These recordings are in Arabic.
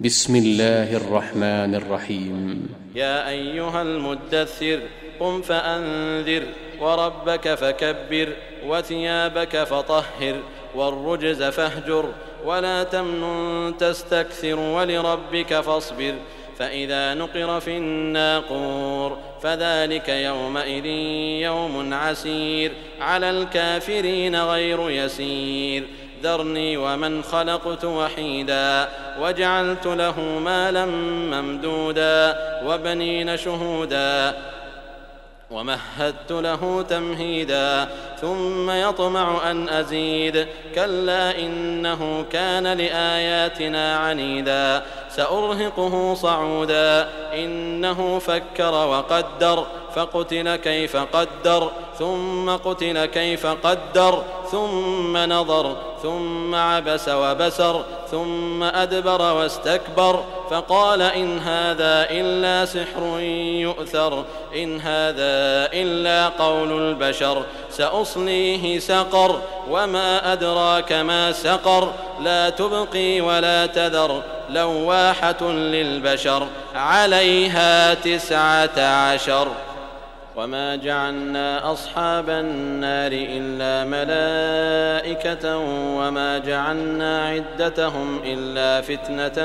بسم الله الرحمن الرحيم. يا أيها المدثر قم فأنذر وربك فكبر وثيابك فطهر والرجز فاهجر ولا تمنن تستكثر ولربك فاصبر فإذا نقر في الناقور فذلك يومئذ يوم عسير على الكافرين غير يسير ذرني ومن خلقت وحيدا وجعلت له مالا ممدودا وبنين شهودا ومهدت له تمهيدا ثم يطمع أن أزيد كلا إنه كان لآياتنا عنيدا سأرهقه صعودا إنه فكر وقدر فقتل كيف قدر ثم قتل كيف قدر ثم نظر ثم عبس وبسر ثم أدبر واستكبر فقال إن هذا إلا سحر يؤثر إن هذا إلا قول البشر سأصليه سقر وما أدراك ما سقر لا تبقي ولا تذر لواحة للبشر عليها 19 وما جعلنا أصحاب النار إلا ملائكة وما جعلنا عدتهم إلا فتنة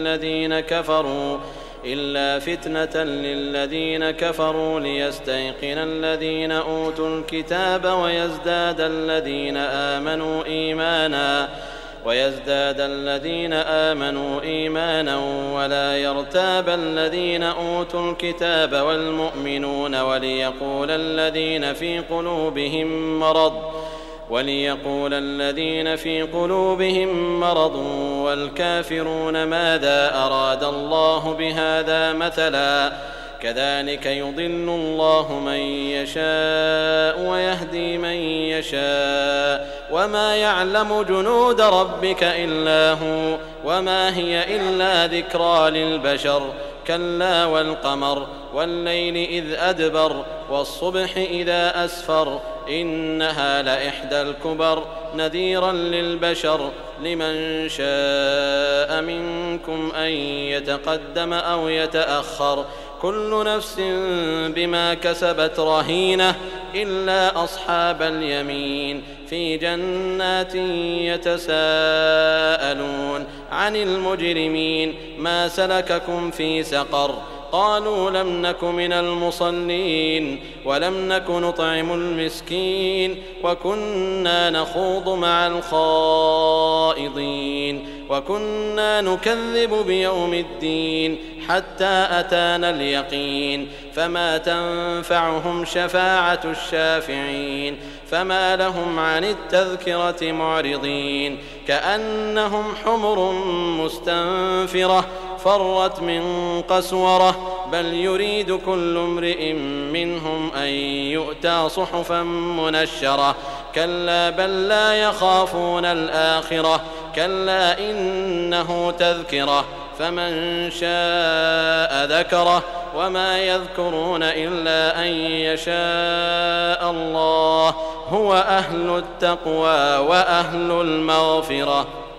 للذين كفروا ليستيقن الذين أوتوا الكتاب ويزداد الذين آمنوا إيمانا ولا يرتاب الذين أوتوا الكتاب والمؤمنون وليقول الذين في قلوبهم مرض والكافرون ماذا أراد الله بهذا مثلا كذلك يضل الله من يشاء ويهدي من يشاء وما يعلم جنود ربك إلا هو وما هي إلا ذكرى للبشر كلا والقمر والليل إذ أدبر والصبح إذا أسفر إنها لإحدى الكبر نذيرا للبشر لمن شاء منكم أن يتقدم أو يتأخر كل نفس بما كسبت رهينة إلا أصحاب اليمين في جنات يتساءلون عن المجرمين ما سلككم في سقر قالوا لم نك من المصلين ولم نك نطعم المسكين وكنا نخوض مع الخائضين وكنا نكذب بيوم الدين حتى أتانا اليقين فما تنفعهم شفاعة الشافعين فما لهم عن التذكرة معرضين كأنهم حمر مستنفرة فرت من قسورة بل يريد كل امرئ منهم أن يؤتى صحفا منشرة كلا بل لا يخافون الآخرة كلا إنه تذكرة فمن شاء ذكره وما يذكرون إلا أن يشاء الله هو أهل التقوى وأهل المغفرة.